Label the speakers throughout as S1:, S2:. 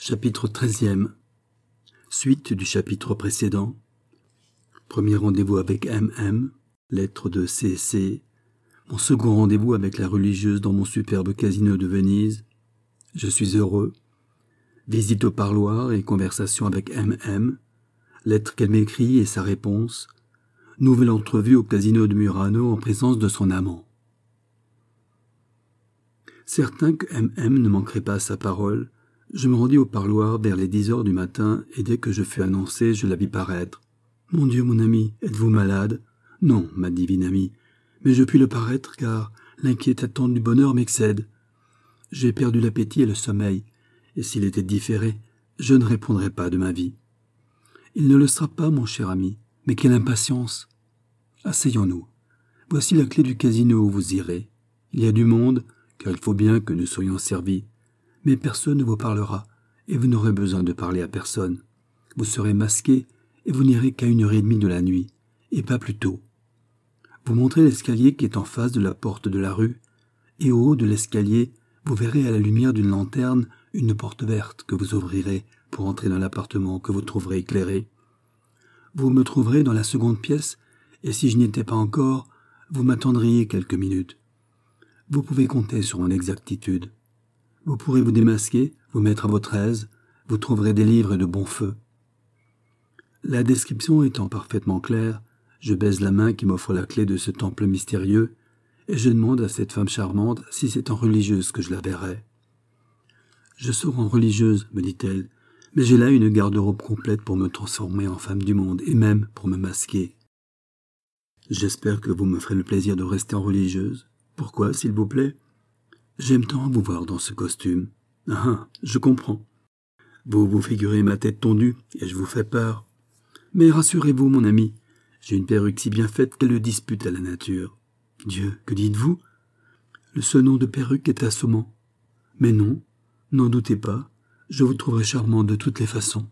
S1: Chapitre 13e. Suite du chapitre précédent. Premier rendez-vous avec M.M. Lettre de C.C. Mon second rendez-vous avec la religieuse dans mon superbe casino de Venise. Je suis heureux. Visite au parloir et conversation avec M.M. Lettre qu'elle m'écrit et sa réponse. Nouvelle entrevue au casino de Murano en présence de son amant. Certain que M.M. ne manquerait pas à sa parole, je me rendis au parloir vers les 10 heures du matin et dès que je fus annoncé, je la vis paraître. « Mon Dieu, mon ami, êtes-vous malade ?»« Non, ma divine amie, mais je puis le paraître car l'inquiète attente du bonheur m'excède. J'ai perdu l'appétit et le sommeil, et s'il était différé, je ne répondrais pas de ma vie. Il ne le sera pas, mon cher ami, mais quelle impatience. Asseyons-nous. Voici la clé du casino où vous irez. Il y a du monde, car il faut bien que nous soyons servis. Mais personne ne vous parlera, et vous n'aurez besoin de parler à personne. Vous serez masqué, et vous n'irez qu'à 1h30 de la nuit, et pas plus tôt. Vous montrez l'escalier qui est en face de la porte de la rue, et au haut de l'escalier, vous verrez à la lumière d'une lanterne une porte verte que vous ouvrirez pour entrer dans l'appartement que vous trouverez éclairé. Vous me trouverez dans la seconde pièce, et si je n'y étais pas encore, vous m'attendriez quelques minutes. Vous pouvez compter sur mon exactitude. Vous pourrez vous démasquer, vous mettre à votre aise, vous trouverez des livres et de bon feu. La description étant parfaitement claire, je baise la main qui m'offre la clé de ce temple mystérieux, et je demande à cette femme charmante si c'est en religieuse que je la verrai. « Je serai en religieuse, me dit-elle, mais j'ai là une garde-robe complète pour me transformer en femme du monde, et même pour me masquer. J'espère que vous me ferez le plaisir de rester en religieuse. Pourquoi, s'il vous plaît ? J'aime tant vous voir dans ce costume. Ah, je comprends. Vous vous figurez ma tête tondue, et je vous fais peur. Mais rassurez-vous, mon ami, j'ai une perruque si bien faite qu'elle le dispute à la nature. Dieu, que dites-vous ? Le seul nom de perruque est assommant. Mais non, n'en doutez pas, je vous trouverai charmant de toutes les façons.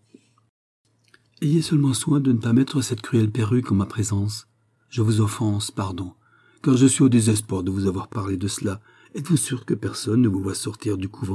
S1: Ayez seulement soin de ne pas mettre cette cruelle perruque en ma présence. Je vous offense, pardon, car je suis au désespoir de vous avoir parlé de cela. Êtes-vous sûr que personne ne vous voit sortir du couvent ?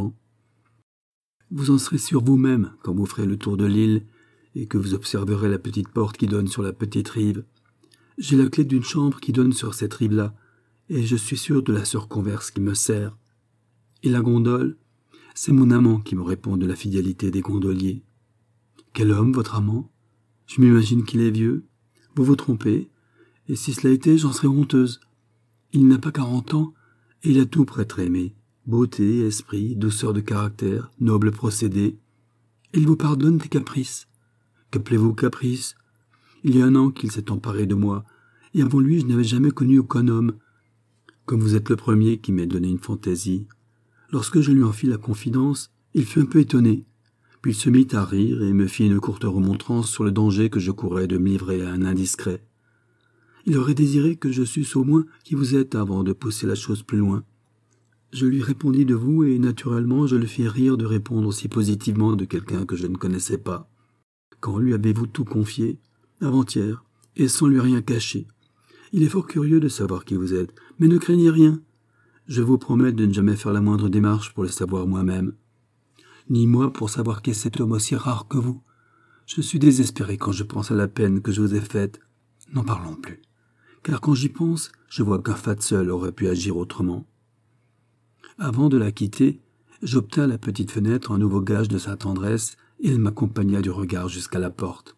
S1: Vous en serez sûr vous-même quand vous ferez le tour de l'île et que vous observerez la petite porte qui donne sur la petite rive. J'ai la clé d'une chambre qui donne sur cette rive-là, et je suis sûr de la sœur converse qui me sert. Et la gondole ? C'est mon amant qui me répond de la fidélité des gondoliers. Quel homme, votre amant ? Je m'imagine qu'il est vieux. Vous vous trompez, et si cela était, j'en serais honteuse. Il n'a pas 40 ans, et il a tout pour être aimé. Beauté, esprit, douceur de caractère, noble procédé. Et il vous pardonne des caprices. Qu'appelez-vous caprice ? Il y a 1 an qu'il s'est emparé de moi, et avant lui je n'avais jamais connu aucun homme. Comme vous êtes le premier qui m'ait donné une fantaisie. Lorsque je lui en fis la confidence, il fut un peu étonné. Puis il se mit à rire et me fit une courte remontrance sur le danger que je courais de me livrer à un indiscret. Il aurait désiré que je susse au moins qui vous êtes avant de pousser la chose plus loin. Je lui répondis de vous et naturellement je le fis rire de répondre aussi positivement de quelqu'un que je ne connaissais pas. Quand lui avez-vous tout confié ? Avant-hier, et sans lui rien cacher. Il est fort curieux de savoir qui vous êtes, mais ne craignez rien. Je vous promets de ne jamais faire la moindre démarche pour le savoir moi-même. Ni moi pour savoir qui est cet homme aussi rare que vous. Je suis désespéré quand je pense à la peine que je vous ai faite. N'en parlons plus. Car quand j'y pense, je vois qu'un fat seul aurait pu agir autrement. Avant de la quitter, j'obtins la petite fenêtre un nouveau gage de sa tendresse et elle m'accompagna du regard jusqu'à la porte.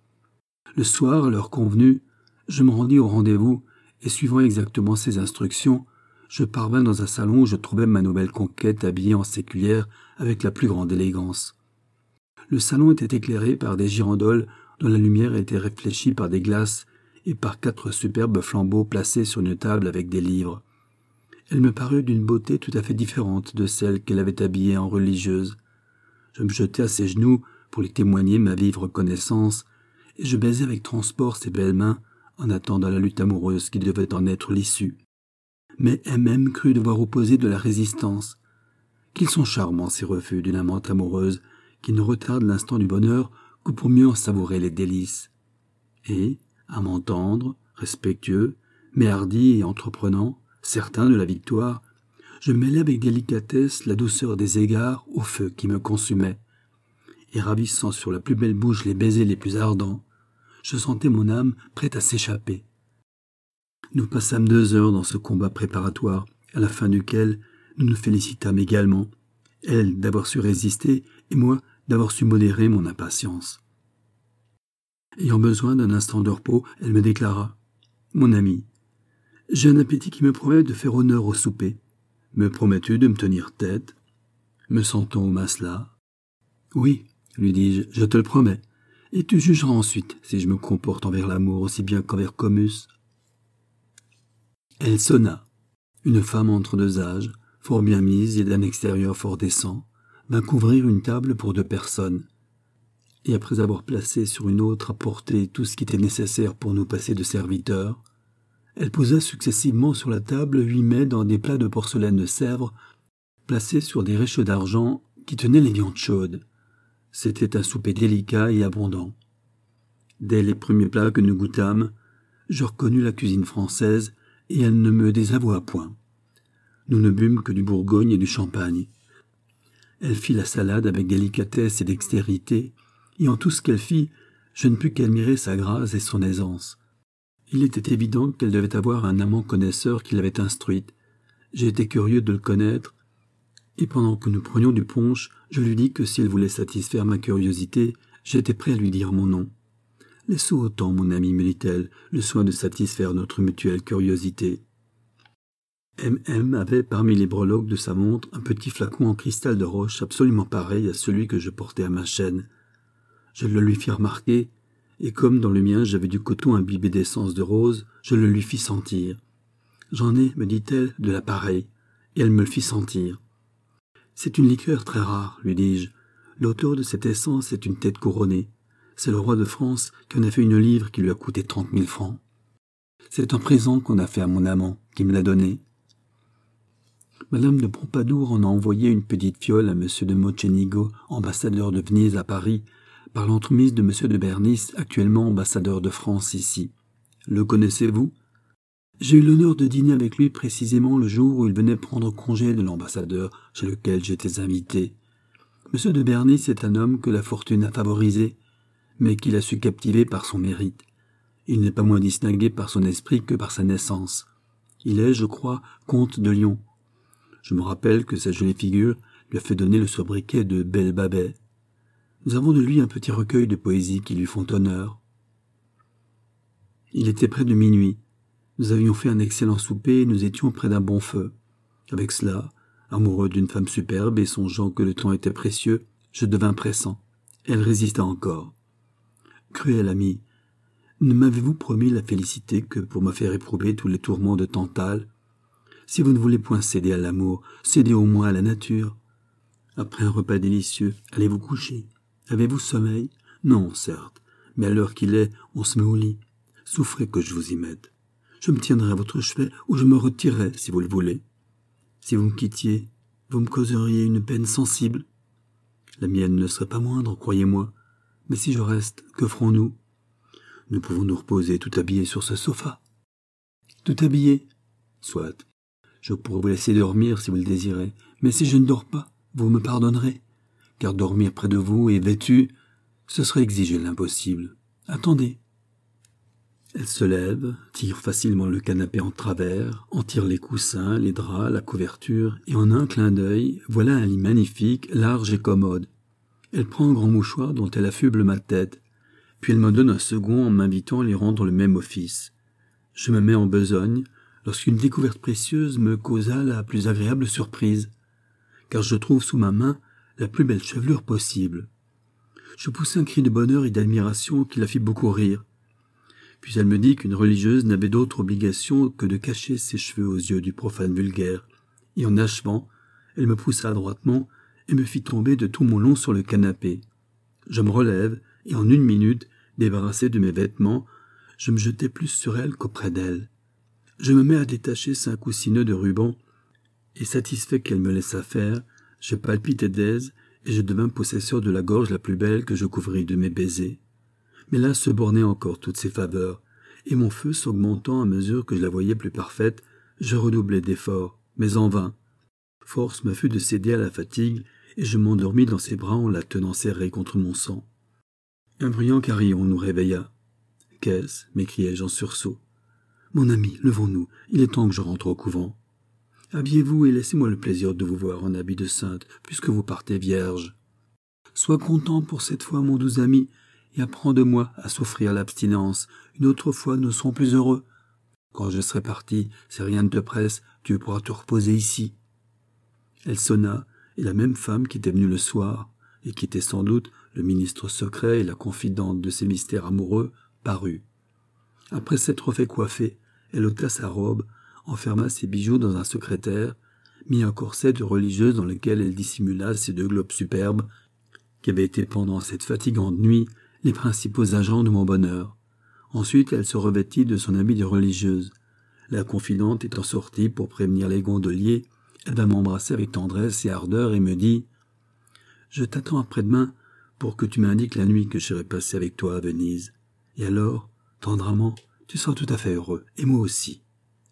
S1: Le soir, à l'heure convenue, je me rendis au rendez-vous et suivant exactement ses instructions, je parvins dans un salon où je trouvai ma nouvelle conquête habillée en séculière avec la plus grande élégance. Le salon était éclairé par des girandoles dont la lumière était réfléchie par des glaces et par 4 superbes flambeaux placés sur une table avec des livres. Elle me parut d'une beauté tout à fait différente de celle qu'elle avait habillée en religieuse. Je me jetai à ses genoux pour lui témoigner ma vive reconnaissance, et je baisai avec transport ses belles mains en attendant la lutte amoureuse qui devait en être l'issue. Mais M.M. crut devoir opposer de la résistance. Qu'ils sont charmants ces refus d'une amante amoureuse qui ne retarde l'instant du bonheur que pour mieux en savourer les délices. Et, amant tendre, respectueux, mais hardi et entreprenant, certain de la victoire, je mêlai avec délicatesse la douceur des égards au feu qui me consumait. et ravissant sur la plus belle bouche les baisers les plus ardents, je sentais mon âme prête à s'échapper. Nous passâmes 2 heures dans ce combat préparatoire, à la fin duquel nous nous félicitâmes également, elle d'avoir su résister et moi d'avoir su modérer mon impatience. Ayant besoin d'un instant de repos, elle me déclara « Mon ami, j'ai un appétit qui me promet de faire honneur au souper. Me promets-tu de me tenir tête ?» Me sentons au masla. « Oui, lui dis-je, je te le promets, et tu jugeras ensuite si je me comporte envers l'amour aussi bien qu'envers Comus. » Elle sonna. Une femme entre 2 âges, fort bien mise et d'un extérieur fort décent, vint couvrir une table pour 2 personnes. Et après avoir placé sur une autre à portée tout ce qui était nécessaire pour nous passer de serviteurs, elle posa successivement sur la table 8 mets dans des plats de porcelaine de Sèvres, placés sur des réchauds d'argent qui tenaient les viandes chaudes. C'était un souper délicat et abondant. Dès les premiers plats que nous goûtâmes, je reconnus la cuisine française et elle ne me désavoua point. Nous ne bûmes que du Bourgogne et du Champagne. Elle fit la salade avec délicatesse et dextérité, et en tout ce qu'elle fit, je ne pus qu'admirer sa grâce et son aisance. Il était évident qu'elle devait avoir un amant connaisseur qui l'avait instruite. J'ai été curieux de le connaître, et pendant que nous prenions du punch, je lui dis que si elle voulait satisfaire ma curiosité, j'étais prêt à lui dire mon nom. « Laisse autant, mon ami, me dit-elle, le soin de satisfaire notre mutuelle curiosité. » M.M. avait parmi les breloques de sa montre un petit flacon en cristal de roche absolument pareil à celui que je portais à ma chaîne. Je le lui fis remarquer, et comme dans le mien j'avais du coton imbibé d'essence de rose, je le lui fis sentir. « J'en ai, me dit-elle, de la pareille, et elle me le fit sentir. « C'est une liqueur très rare, lui dis-je. L'auteur de cette essence est une tête couronnée. C'est le roi de France qui en a fait une livre qui lui a coûté 30 000 francs. C'est un présent qu'on a fait à mon amant, qui me l'a donné. Madame de Pompadour en a envoyé une petite fiole à monsieur de Mocenigo, ambassadeur de Venise à Paris, par l'entremise de monsieur de Bernis, actuellement ambassadeur de France ici. Le connaissez-vous? J'ai eu l'honneur de dîner avec lui précisément le jour où il venait prendre congé de l'ambassadeur chez lequel j'étais invité. Monsieur de Bernis est un homme que la fortune a favorisé, mais qu'il a su captiver par son mérite. Il n'est pas moins distingué par son esprit que par sa naissance. Il est, je crois, comte de Lyon. Je me rappelle que sa jolie figure lui a fait donner le sobriquet de Belle Babet. Nous avons de lui un petit recueil de poésies qui lui font honneur. Il était près de minuit. Nous avions fait un excellent souper et nous étions près d'un bon feu. Avec cela, amoureux d'une femme superbe et songeant que le temps était précieux, je devins pressant. Elle résista encore. Cruel ami, ne m'avez-vous promis la félicité que pour me faire éprouver tous les tourments de Tantale? Si vous ne voulez point céder à l'amour, cédez au moins à la nature. Après un repas délicieux, allez vous coucher. Avez-vous sommeil? Non, certes, mais à l'heure qu'il est, on se met au lit. Souffrez que je vous y mette. Je me tiendrai à votre chevet ou je me retirerai, si vous le voulez. Si vous me quittiez, vous me causeriez une peine sensible. La mienne ne serait pas moindre, croyez-moi. Mais si je reste, que ferons-nous? Nous pouvons nous reposer tout habillés sur ce sofa. Tout habillés? Soit. Je pourrais vous laisser dormir si vous le désirez, mais si je ne dors pas, vous me pardonnerez, car dormir près de vous et vêtu, ce serait exiger l'impossible. Attendez. Elle se lève, tire facilement le canapé en travers, en tire les coussins, les draps, la couverture, et en un clin d'œil, voilà un lit magnifique, large et commode. Elle prend un grand mouchoir dont elle affuble ma tête, puis elle me donne un second en m'invitant à lui rendre le même office. Je me mets en besogne, lorsqu'une découverte précieuse me causa la plus agréable surprise, car je trouve sous ma main la plus belle chevelure possible. Je poussai un cri de bonheur et d'admiration qui la fit beaucoup rire. Puis elle me dit qu'une religieuse n'avait d'autre obligation que de cacher ses cheveux aux yeux du profane vulgaire, et en achevant, elle me poussa adroitement et me fit tomber de tout mon long sur le canapé. Je me relève, et en 1 minute, débarrassé de mes vêtements, je me jetai plus sur elle qu'auprès d'elle. Je me mets à détacher 5 ou 6 nœuds de ruban, et satisfait qu'elle me laissa faire, je palpitai d'aise, et je devins possesseur de la gorge la plus belle que je couvris de mes baisers. Mais là se bornaient encore toutes ces faveurs, et mon feu s'augmentant à mesure que je la voyais plus parfaite, je redoublai d'efforts, mais en vain. Force me fut de céder à la fatigue et je m'endormis dans ses bras en la tenant serrée contre mon sang. Un bruyant carillon nous réveilla. « Qu'est-ce » m'écriai-je en sursaut. « Mon ami, levons-nous, il est temps que je rentre au couvent. Habillez-vous et laissez-moi le plaisir de vous voir en habit de sainte, puisque vous partez vierge. Sois content pour cette fois, mon doux ami, et apprends de moi à souffrir l'abstinence. Une autre fois, nous serons plus heureux. Quand je serai parti, si rien ne te presse, tu pourras te reposer ici. » Elle sonna, et la même femme qui était venue le soir, et qui était sans doute le ministre secret et la confidente de ses mystères amoureux, parut. Après s'être fait coiffer, elle ôta sa robe, enferma ses bijoux dans un secrétaire, mit un corset de religieuse dans lequel elle dissimula ses 2 globes superbes, qui avaient été pendant cette fatigante nuit les principaux agents de mon bonheur. Ensuite, elle se revêtit de son habit de religieuse. La confidente étant sortie pour prévenir les gondoliers, elle vint m'embrasser avec tendresse et ardeur et me dit « Je t'attends après-demain pour que tu m'indiques la nuit que j'irai passer avec toi à Venise. Et alors, tendrement, tu seras tout à fait heureux, et moi aussi. Adieu. »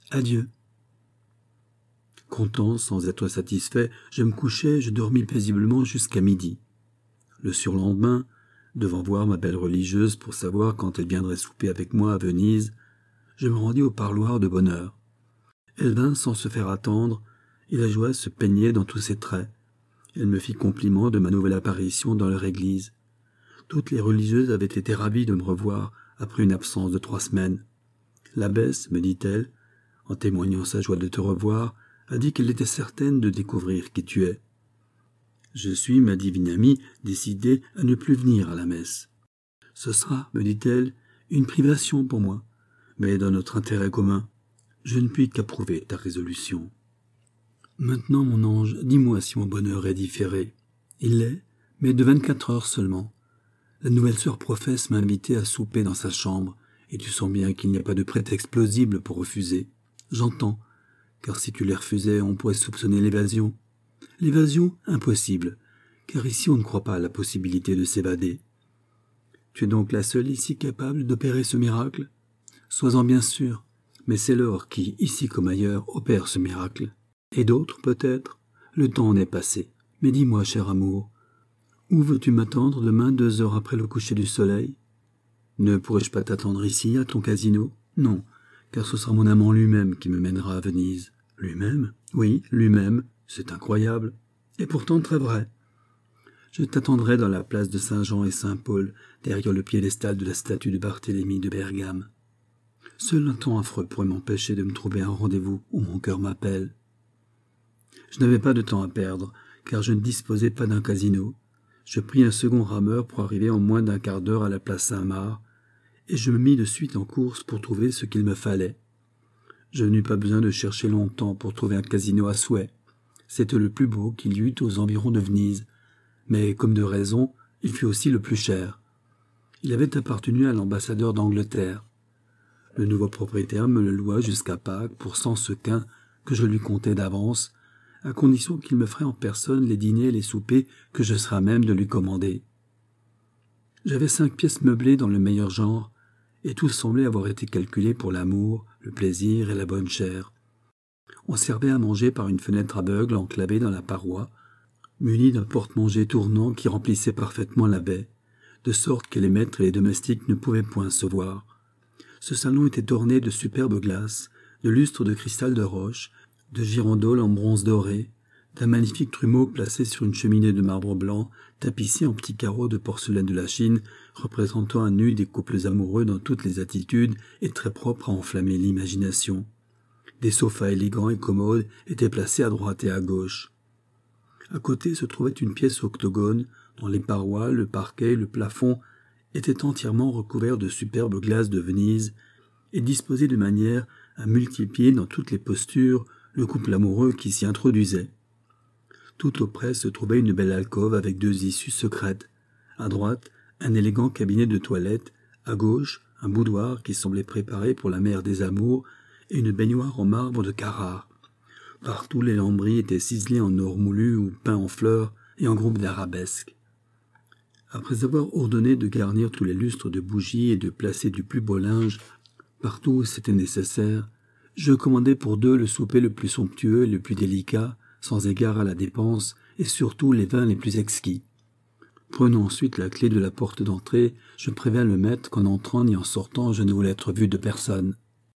S1: Content, sans être satisfait, je me couchai et je dormis paisiblement jusqu'à midi. Le surlendemain, devant voir ma belle religieuse pour savoir quand elle viendrait souper avec moi à Venise, je me rendis au parloir de bonne heure. Elle vint sans se faire attendre, et la joie se peignait dans tous ses traits. Elle me fit compliment de ma nouvelle apparition dans leur église. Toutes les religieuses avaient été ravies de me revoir après une absence de 3 semaines. L'abbesse, me dit-elle, en témoignant sa joie de te revoir, a dit qu'elle était certaine de découvrir qui tu es. Je suis, ma divine amie, décidée à ne plus venir à la messe. Ce sera, me dit-elle, une privation pour moi, mais dans notre intérêt commun, je ne puis qu'approuver ta résolution. Maintenant, mon ange, dis-moi si mon bonheur est différé. Il l'est, mais de 24 heures seulement. La nouvelle sœur professe m'a invité à souper dans sa chambre, et tu sens bien qu'il n'y a pas de prétexte plausible pour refuser. J'entends, car si tu les refusais, on pourrait soupçonner l'évasion. L'évasion, impossible, car ici on ne croit pas à la possibilité de s'évader. Tu es donc la seule ici capable d'opérer ce miracle? Sois-en bien sûr, mais c'est l'or qui, ici comme ailleurs, opère ce miracle. Et d'autres, peut-être? Le temps en est passé. Mais dis-moi, cher amour, où veux-tu m'attendre demain 2 heures après le coucher du soleil? Ne pourrais-je pas t'attendre ici, à ton casino? Non, car ce sera mon amant lui-même qui me mènera à Venise. Lui-même? Oui, lui-même. C'est incroyable. Et pourtant très vrai. Je t'attendrai dans la place de Saint-Jean et Saint-Paul, derrière le piédestal de la statue de Barthélemy de Bergame. Seul un temps affreux pourrait m'empêcher de me trouver un rendez-vous où mon cœur m'appelle. Je n'avais pas de temps à perdre, car je ne disposais pas d'un casino. Je pris un second rameur pour arriver en moins d'1 quart d'heure à la place Saint-Marc, et je me mis de suite en course pour trouver ce qu'il me fallait. Je n'eus pas besoin de chercher longtemps pour trouver un casino à souhait. C'était le plus beau qu'il y eût aux environs de Venise, mais comme de raison, il fut aussi le plus cher. Il avait appartenu à l'ambassadeur d'Angleterre. Le nouveau propriétaire me le loua jusqu'à Pâques pour 100 sequins que je lui comptais d'avance, à condition qu'il me ferait en personne les dîners et les soupers que je serais à même de lui commander. J'avais 5 pièces meublées dans le meilleur genre, et tout semblait avoir été calculé pour l'amour, le plaisir et la bonne chère. On servait à manger par une fenêtre aveugle enclavée dans la paroi, munie d'un porte-manger tournant qui remplissait parfaitement la baie, de sorte que les maîtres et les domestiques ne pouvaient point se voir. Ce salon était orné de superbes glaces, de lustres de cristal de roche, de girandoles en bronze doré, d'un magnifique trumeau placé sur une cheminée de marbre blanc, tapissé en petits carreaux de porcelaine de la Chine, représentant à nu des couples amoureux dans toutes les attitudes et très propres à enflammer l'imagination. Des sofas élégants et commodes étaient placés à droite et à gauche. À côté se trouvait une pièce octogone, dont les parois, le parquet et le plafond étaient entièrement recouverts de superbes glaces de Venise et disposés de manière à multiplier dans toutes les postures le couple amoureux qui s'y introduisait. Tout auprès se trouvait une belle alcôve avec 2 issues secrètes. À droite, un élégant cabinet de toilette, à gauche, un boudoir qui semblait préparé pour la mère des amours et une baignoire en marbre de Carrare. Partout les lambris étaient ciselés en or moulu ou peints en fleurs et en groupes d'arabesques. Après avoir ordonné de garnir tous les lustres de bougies et de placer du plus beau linge partout où c'était nécessaire, je commandai pour 2 le souper le plus somptueux et le plus délicat, sans égard à la dépense, et surtout les vins les plus exquis. Prenant ensuite la clé de la porte d'entrée, je préviens le maître qu'en entrant ni en sortant, je ne voulais être vu de personne.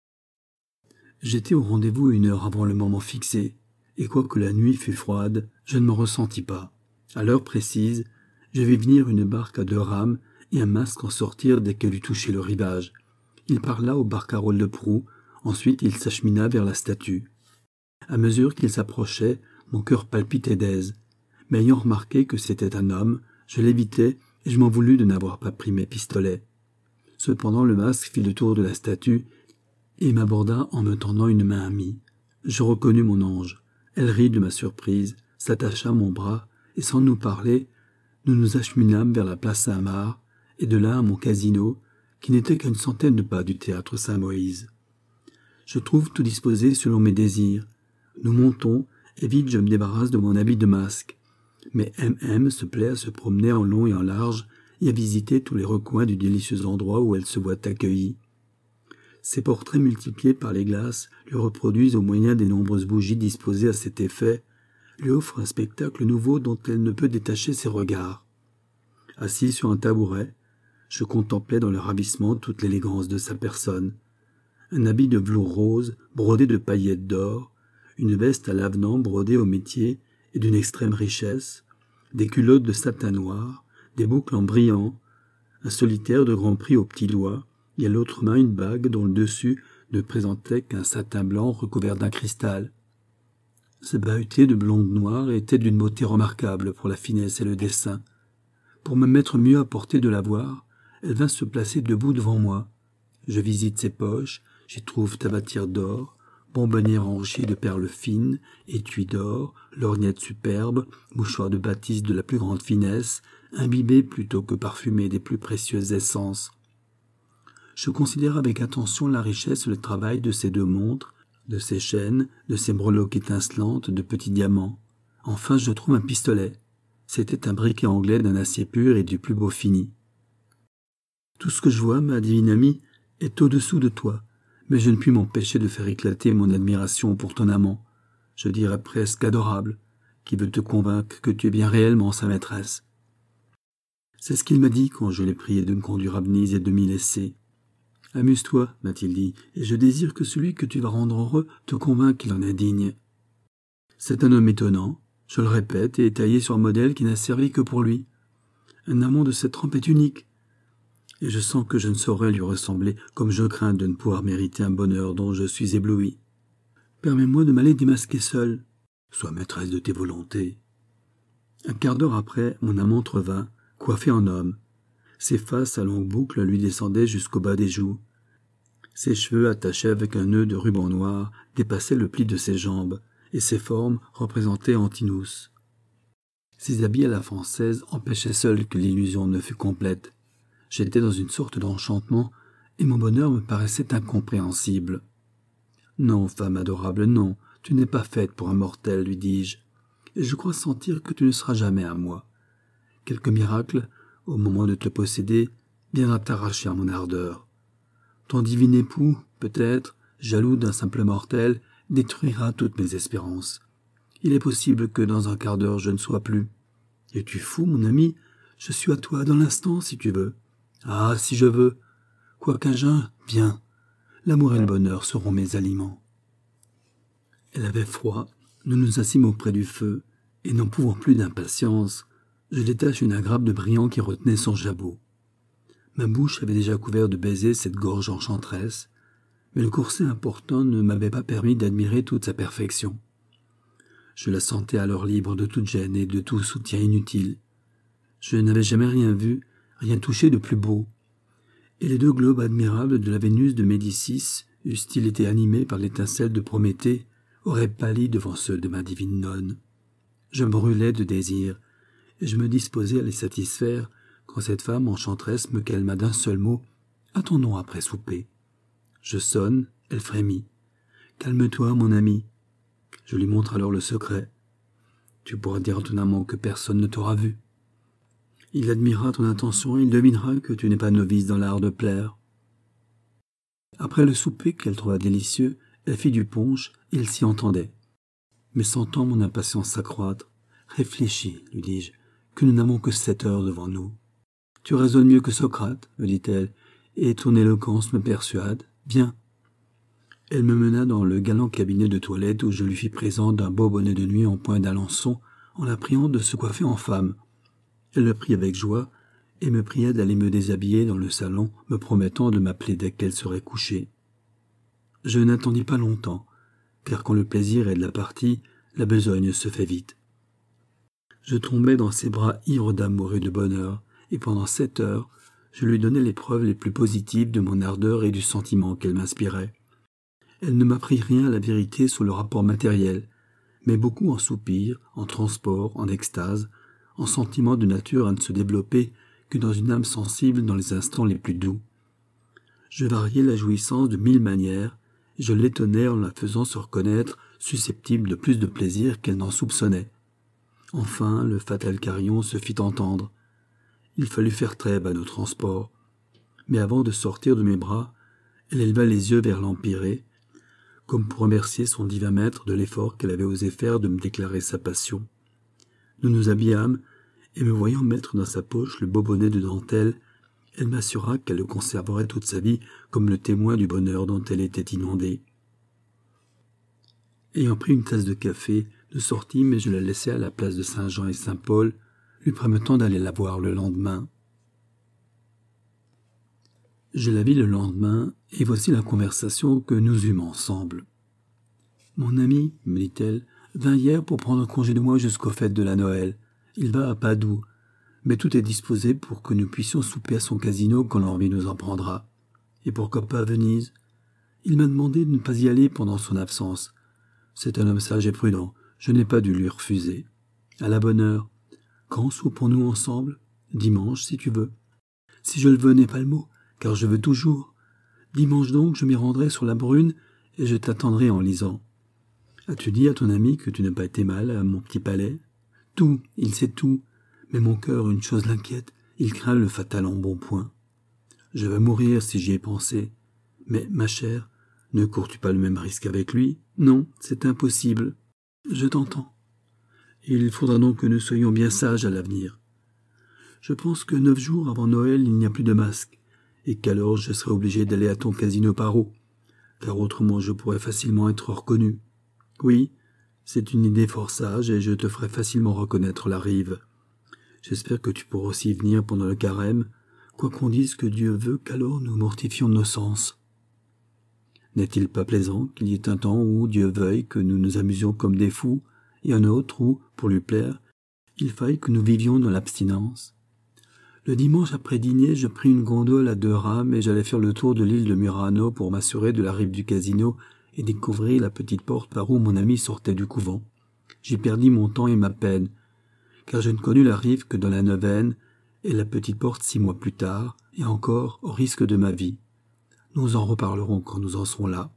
S1: J'étais au rendez-vous 1 heure avant le moment fixé, et quoique la nuit fût froide, je ne m'en ressentis pas. À l'heure précise, je vis venir une barque à 2 rames et un masque en sortir dès qu'elle eut touché le rivage. Il parla au barcarolle de proue, ensuite il s'achemina vers la statue. À mesure qu'il s'approchait, mon cœur palpitait d'aise, mais ayant remarqué que c'était un homme, je l'évitai et je m'en voulus de n'avoir pas pris mes pistolets. Cependant le masque fit le tour de la statue et m'aborda en me tendant une main amie. Je reconnus mon ange. Elle rit de ma surprise, s'attacha à mon bras, et sans nous parler, nous nous acheminâmes vers la place Saint-Marc, et de là à mon casino, qui n'était qu'à 100 de pas du théâtre Saint-Moïse. Je trouve tout disposé selon mes désirs. Nous montons, et vite je me débarrasse de mon habit de masque. Mais M.M. se plaît à se promener en long et en large, et à visiter tous les recoins du délicieux endroit où elle se voit accueillie. Ses portraits multipliés par les glaces lui reproduisent au moyen des nombreuses bougies disposées à cet effet, lui offrent un spectacle nouveau dont elle ne peut détacher ses regards. Assis sur un tabouret, je contemplais dans le ravissement toute l'élégance de sa personne. Un habit de velours rose, brodé de paillettes d'or, une veste à l'avenant brodée au métier et d'une extrême richesse, des culottes de satin noir, des boucles en brillant, un solitaire de grand prix au petit doigt, et à l'autre main une bague dont le dessus ne présentait qu'un satin blanc recouvert d'un cristal. Ce bahuté de blonde noire était d'une beauté remarquable pour la finesse et le dessin. Pour me mettre mieux à portée de la voir, elle vint se placer debout devant moi. Je visite ses poches, j'y trouve tabatière d'or, bonbonnière enrichie de perles fines, étui d'or, lorgnette superbe, mouchoir de batiste de la plus grande finesse, imbibé plutôt que parfumé des plus précieuses essences. Je considère avec attention la richesse et le travail de ces 2 montres, de ces chaînes, de ces breloques étincelantes de petits diamants. Enfin, je trouve un pistolet. C'était un briquet anglais d'un acier pur et du plus beau fini. Tout ce que je vois, ma divine amie, est au-dessous de toi, mais je ne puis m'empêcher de faire éclater mon admiration pour ton amant, je dirais presque adorable, qui veut te convaincre que tu es bien réellement sa maîtresse. C'est ce qu'il m'a dit quand je l'ai prié de me conduire à Venise et de m'y laisser. Amuse-toi, m'a-t-il dit, et je désire que celui que tu vas rendre heureux te convainque qu'il en est digne. C'est un homme étonnant, je le répète, et taillé sur un modèle qui n'a servi que pour lui. Un amant de cette trempe est unique, et je sens que je ne saurais lui ressembler, comme je crains de ne pouvoir mériter un bonheur dont je suis ébloui. Permets-moi de m'aller démasquer seul. Sois maîtresse de tes volontés. Un quart d'heure après, mon amante revint, coiffée en homme. Ses faces à longues boucles lui descendaient jusqu'au bas des joues. Ses cheveux, attachés avec un nœud de ruban noir, dépassaient le pli de ses jambes, et ses formes représentaient Antinous. Ses habits à la française empêchaient seuls que l'illusion ne fût complète. J'étais dans une sorte d'enchantement, et mon bonheur me paraissait incompréhensible. « Non, femme adorable, non, tu n'es pas faite pour un mortel, lui dis-je, et je crois sentir que tu ne seras jamais à moi. Quelque miracle, au moment de te posséder, viendra t'arracher à mon ardeur. Ton divin époux, peut-être, jaloux d'un simple mortel, détruira toutes mes espérances. Il est possible que dans un quart d'heure je ne sois plus. Es-tu fou, mon ami? Je suis à toi dans l'instant, si tu veux. Ah, si je veux. Quoiqu'un jeun, viens. L'amour et le bonheur seront mes aliments. Elle avait froid. Nous nous assîmes auprès du feu, et n'en pouvant plus d'impatience, je détache une aggrappe de brillant qui retenait son jabot. Ma bouche avait déjà couvert de baisers cette gorge enchanteresse, mais le corset important ne m'avait pas permis d'admirer toute sa perfection. Je la sentais alors libre de toute gêne et de tout soutien inutile. Je n'avais jamais rien vu, rien touché de plus beau. Et les 2 globes admirables de la Vénus de Médicis, eussent-ils été animés par l'étincelle de Prométhée, auraient pâli devant ceux de ma divine nonne. Je me brûlais de désir, et je me disposais à les satisfaire quand cette femme enchanteresse me calma d'un seul mot. « Attendons après souper. » Je sonne, elle frémit. « Calme-toi, mon ami. » Je lui montre alors le secret. « Tu pourras dire à ton amant que personne ne t'aura vu. Il admirera ton intention et il devinera que tu n'es pas novice dans l'art de plaire. » Après le souper qu'elle trouva délicieux, elle fit du punch et il s'y entendait. Mais sentant mon impatience s'accroître, Réfléchis, lui dis-je, que nous n'avons que 7 heures devant nous. Tu raisonnes mieux que Socrate, me dit-elle, et ton éloquence me persuade. Bien. Elle me mena dans le galant cabinet de toilette où je lui fis présent d'un beau bonnet de nuit en point d'alençon en la priant de se coiffer en femme. Elle le prit avec joie et me pria d'aller me déshabiller dans le salon, me promettant de m'appeler dès qu'elle serait couchée. Je n'attendis pas longtemps, car quand le plaisir est de la partie, la besogne se fait vite. Je tombais dans ses bras ivre d'amour et de bonheur, et pendant 7 heures, je lui donnais les preuves les plus positives de mon ardeur et du sentiment qu'elle m'inspirait. Elle ne m'apprit rien à la vérité sur le rapport matériel, mais beaucoup en soupirs, en transports, en extase, en sentiments de nature à ne se développer que dans une âme sensible dans les instants les plus doux. Je variais la jouissance de 1000 manières, et je l'étonnais en la faisant se reconnaître susceptible de plus de plaisir qu'elle n'en soupçonnait. Enfin, le fatal carillon se fit entendre. Il fallut faire trêve à nos transports. Mais avant de sortir de mes bras, elle éleva les yeux vers l'Empyrée, comme pour remercier son divin maître de l'effort qu'elle avait osé faire de me déclarer sa passion. Nous nous habillâmes, et me voyant mettre dans sa poche le beau bonnet de dentelle, elle m'assura qu'elle le conserverait toute sa vie comme le témoin du bonheur dont elle était inondée. Ayant pris une tasse de café, nous sortîmes et je la laissai à la place de Saint-Jean et Saint-Paul, lui promettant d'aller la voir le lendemain. Je la vis le lendemain, et voici la conversation que nous eûmes ensemble. « Mon ami, me dit-elle, vint hier pour prendre congé de moi jusqu'aux fêtes de la Noël. Il va à Padoue, mais tout est disposé pour que nous puissions souper à son casino quand l'envie nous en prendra. Et pourquoi pas à Venise? Il m'a demandé de ne pas y aller pendant son absence. C'est un homme sage et prudent, je n'ai pas dû lui refuser. À la bonne heure. Quand soupons-nous ensemble? Dimanche, si tu veux. Si je le veux n'est pas le mot, car je veux toujours. Dimanche donc, je m'y rendrai sur la Brune, et je t'attendrai en lisant. As-tu dit à ton ami que tu n'as pas été mal à mon petit palais? Tout, il sait tout, mais mon cœur, une chose l'inquiète, il craint le fatal embonpoint. Je vais mourir si j'y ai pensé. Mais, ma chère, ne cours-tu pas le même risque avec lui? Non, c'est impossible. Je t'entends. Il faudra donc que nous soyons bien sages à l'avenir. Je pense que 9 jours avant Noël, il n'y a plus de masque, et qu'alors je serai obligé d'aller à ton casino paro, car autrement je pourrais facilement être reconnu. Oui, c'est une idée fort sage, et je te ferai facilement reconnaître la rive. J'espère que tu pourras aussi venir pendant le carême, quoiqu'on dise que Dieu veut qu'alors nous mortifions nos sens. N'est-il pas plaisant qu'il y ait un temps où Dieu veuille que nous nous amusions comme des fous, et un autre où, pour lui plaire, il faille que nous vivions dans l'abstinence? Le dimanche après dîner, je pris une gondole à 2 rames et j'allais faire le tour de l'île de Murano pour m'assurer de la rive du casino et découvrir la petite porte par où mon ami sortait du couvent. J'y perdis mon temps et ma peine, car je ne connus la rive que dans la neuvaine et la petite porte 6 mois plus tard, et encore au risque de ma vie. Nous en reparlerons quand nous en serons là.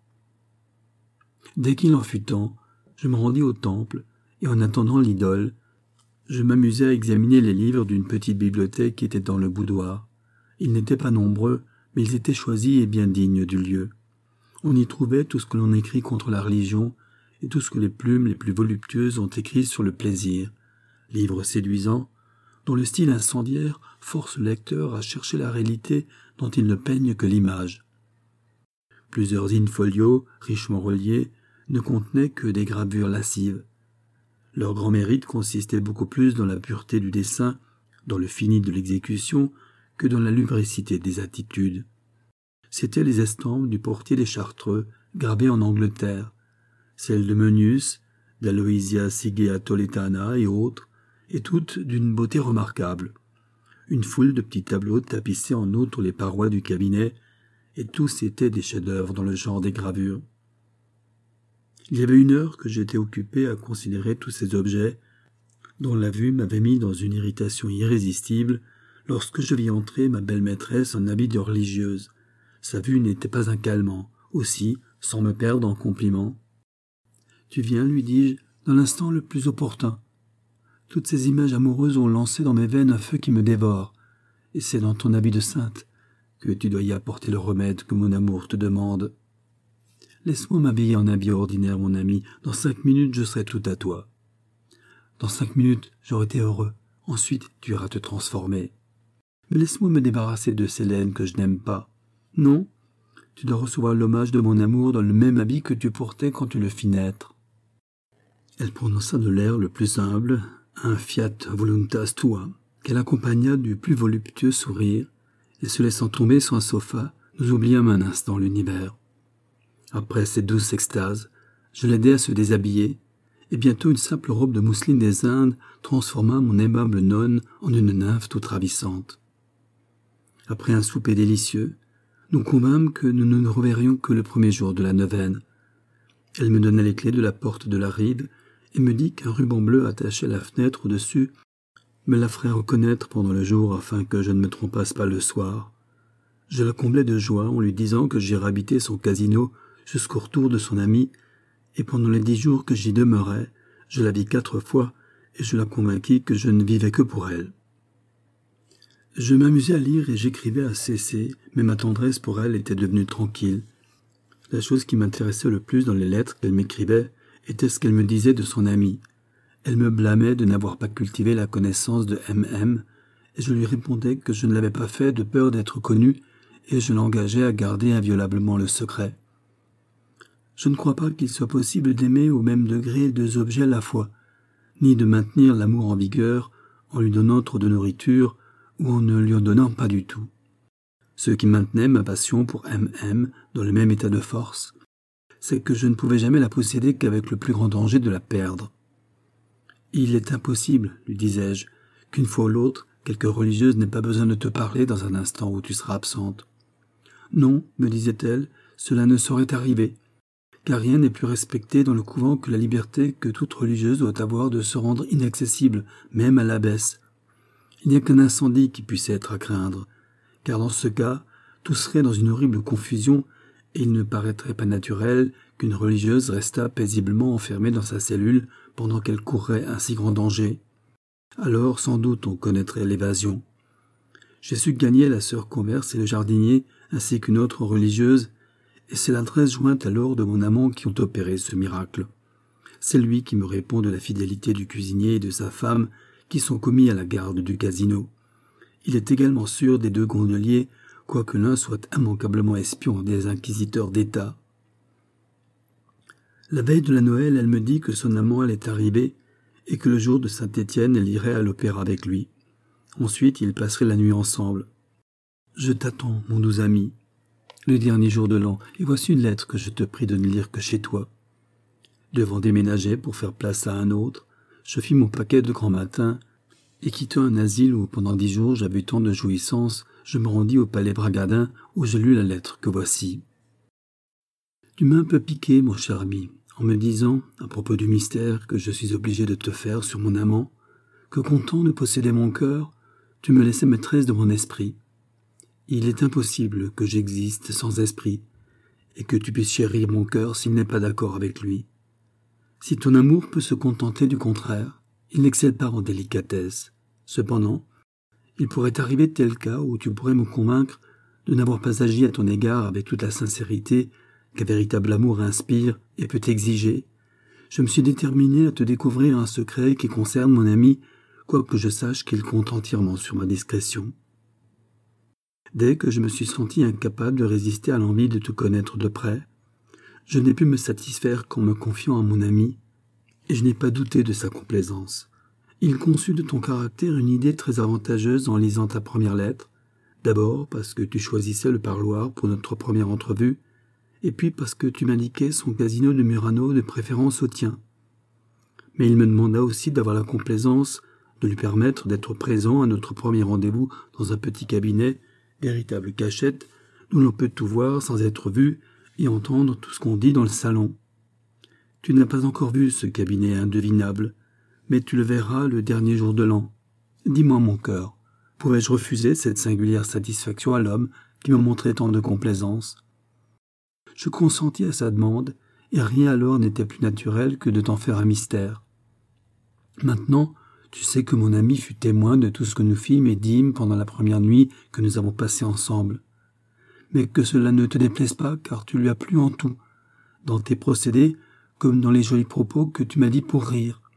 S1: Dès qu'il en fut temps, je me rendis au temple, et en attendant l'idole, je m'amusais à examiner les livres d'une petite bibliothèque qui était dans le boudoir. Ils n'étaient pas nombreux, mais ils étaient choisis et bien dignes du lieu. On y trouvait tout ce que l'on écrit contre la religion, et tout ce que les plumes les plus voluptueuses ont écrit sur le plaisir. Livres séduisants, dont le style incendiaire force le lecteur à chercher la réalité dont il ne peigne que l'image. Plusieurs in-folios, richement reliés, ne contenaient que des gravures lascives. Leur grand mérite consistait beaucoup plus dans la pureté du dessin, dans le fini de l'exécution, que dans la lubricité des attitudes. C'étaient les estampes du portier des Chartreux, gravées en Angleterre, celles de Meunius, d'Aloysia Sigea Toletana et autres, et toutes d'une beauté remarquable. Une foule de petits tableaux tapissés en outre les parois du cabinet, et tous étaient des chefs-d'œuvre dans le genre des gravures. Il y avait 1 heure que j'étais occupé à considérer tous ces objets, dont la vue m'avait mis dans une irritation irrésistible, lorsque je vis entrer ma belle maîtresse en habit de religieuse. Sa vue n'était pas un calmant, aussi, sans me perdre en compliments. « Tu viens, lui dis-je, dans l'instant le plus opportun. Toutes ces images amoureuses ont lancé dans mes veines un feu qui me dévore, et c'est dans ton habit de sainte que tu dois y apporter le remède que mon amour te demande. Laisse-moi m'habiller en habit ordinaire, mon ami, dans 5 minutes je serai tout à toi. Dans 5 minutes, j'aurai été heureux. Ensuite, tu iras te transformer. Mais laisse-moi me débarrasser de ces laines que je n'aime pas. Non, tu dois recevoir l'hommage de mon amour dans le même habit que tu portais quand tu le fis naître. » Elle prononça de l'air le plus humble un fiat voluntas tua, qu'elle accompagna du plus voluptueux sourire, et se laissant tomber sur un sofa, nous oubliâmes un instant l'univers. Après ces douces extases, je l'aidai à se déshabiller, et bientôt une simple robe de mousseline des Indes transforma mon aimable nonne en une nymphe toute ravissante. Après un souper délicieux, nous convînmes que nous ne nous reverrions que le premier jour de la neuvaine. Elle me donna les clés de la porte de la ride et me dit qu'un ruban bleu attaché à la fenêtre au-dessus me la ferait reconnaître pendant le jour afin que je ne me trompasse pas le soir. Je la comblai de joie en lui disant que j'irais habiter son casino jusqu'au retour de son ami, et pendant les 10 jours que j'y demeurais, je la vis 4 fois et je la convainquis que je ne vivais que pour elle. Je m'amusais à lire et j'écrivais à cesser, mais ma tendresse pour elle était devenue tranquille. La chose qui m'intéressait le plus dans les lettres qu'elle m'écrivait était ce qu'elle me disait de son ami. Elle me blâmait de n'avoir pas cultivé la connaissance de M.M., et je lui répondais que je ne l'avais pas fait de peur d'être connu, et je l'engageais à garder inviolablement le secret. Je ne crois pas qu'il soit possible d'aimer au même degré 2 objets à la fois, ni de maintenir l'amour en vigueur en lui donnant trop de nourriture ou en ne lui en donnant pas du tout. Ce qui maintenait ma passion pour M.M. dans le même état de force, c'est que je ne pouvais jamais la posséder qu'avec le plus grand danger de la perdre. « Il est impossible, lui disais-je, qu'une fois ou l'autre, quelque religieuse n'ait pas besoin de te parler dans un instant où tu seras absente. »« Non, me disait-elle, cela ne saurait arriver, car rien n'est plus respecté dans le couvent que la liberté que toute religieuse doit avoir de se rendre inaccessible, même à l'abbesse. Il n'y a qu'un incendie qui puisse être à craindre, car dans ce cas, tout serait dans une horrible confusion, et il ne paraîtrait pas naturel qu'une religieuse restât paisiblement enfermée dans sa cellule pendant qu'elle courrait un si grand danger. Alors, sans doute, on connaîtrait l'évasion. J'ai su gagner la sœur Converse et le jardinier, ainsi qu'une autre religieuse, et c'est la 13 jointe alors de mon amant qui ont opéré ce miracle. C'est lui qui me répond de la fidélité du cuisinier et de sa femme qui sont commis à la garde du casino. Il est également sûr des 2 gondoliers, quoique l'un soit immanquablement espion des inquisiteurs d'État. La veille de la Noël, elle me dit que son amant allait arriver et que le jour de Saint-Étienne, elle irait à l'opéra avec lui. Ensuite, ils passeraient la nuit ensemble. Je t'attends, mon doux ami, le dernier jour de l'an, et voici une lettre que je te prie de ne lire que chez toi. Devant déménager pour faire place à un autre, je fis mon paquet de grand matin, et quittant un asile où pendant 10 jours j'avais eu tant de jouissances, je me rendis au palais Bragadin où je lus la lettre que voici. Tu m'as un peu piqué, mon cher ami, en me disant, à propos du mystère que je suis obligé de te faire sur mon amant, que content de posséder mon cœur, tu me laissais maîtresse de mon esprit. Il est impossible que j'existe sans esprit, et que tu puisses chérir mon cœur s'il n'est pas d'accord avec lui. Si ton amour peut se contenter du contraire, il n'excelle pas en délicatesse. Cependant, il pourrait arriver tel cas où tu pourrais me convaincre de n'avoir pas agi à ton égard avec toute la sincérité qu'un véritable amour inspire et peut exiger. Je me suis déterminé à te découvrir un secret qui concerne mon ami, quoique je sache qu'il compte entièrement sur ma discrétion. Dès que je me suis senti incapable de résister à l'envie de te connaître de près, je n'ai pu me satisfaire qu'en me confiant à mon ami, et je n'ai pas douté de sa complaisance. Il conçut de ton caractère une idée très avantageuse en lisant ta première lettre, d'abord parce que tu choisissais le parloir pour notre première entrevue, et puis parce que tu m'indiquais son casino de Murano de préférence au tien. Mais il me demanda aussi d'avoir la complaisance de lui permettre d'être présent à notre premier rendez-vous dans un petit cabinet, véritable cachette, d'où l'on peut tout voir sans être vu et entendre tout ce qu'on dit dans le salon. Tu n'as pas encore vu ce cabinet indevinable, mais tu le verras le dernier jour de l'an. Dis-moi, mon cœur, pouvais-je refuser cette singulière satisfaction à l'homme qui me montrait tant de complaisance ? Je consentis à sa demande, et rien alors n'était plus naturel que de t'en faire un mystère. Maintenant, tu sais que mon ami fut témoin de tout ce que nous fîmes et dîmes pendant la première nuit que nous avons passée ensemble. Mais que cela ne te déplaise pas, car tu lui as plu en tout, dans tes procédés, comme dans les jolis propos que tu m'as dit pour rire.